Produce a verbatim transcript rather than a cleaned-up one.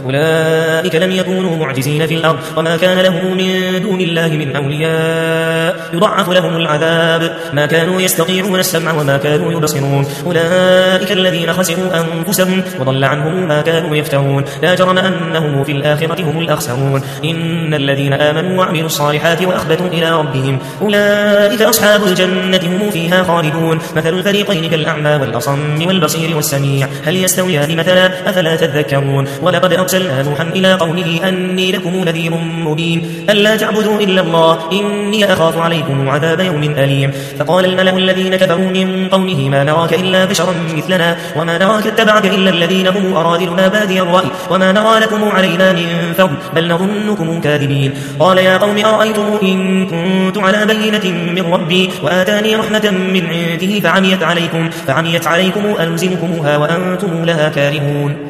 أولئك لم يكونوا معجزين في الأرض وما كان لهم من دون الله من أولياء يضعف لهم العذاب ما كانوا يستطيعون السمع وما كانوا يبصرون أولئك الذين خسروا أنفسهم وضل عنهم ما كانوا يفترون لا جرم أنهم في الآخرة هم الأخسرون إن الذين آمنوا وعملوا الصالحات وأخبتوا إلى ربهم أولئك أصحاب الجنة هم فيها خالدون مثل الفريقين كالأعمى والأصم والبصير والسميع هل يستويان مثلا أفلا تذكرون ولقد أرسلنا نوحا إلى قومه أني لكم نذير مبين ألا تعبدوا إلا الله إني أخاف عليكم عذاب يوم أليم فقال الملأ الذين كفروا من قومه ما نراك إلا بشرا مثلنا وما نراك اتبعك إلا الذين هم أرادلنا بادي الرأي وما نرى لكم علينا من فضل بل نظنكم كاذبين قال يا قوم أرأيتم إن كنت على بينة من ربي وآتاني رحمة من عنده فعميت عليكم, فعميت عليكم ألزمكموها وأنتم لها كارهون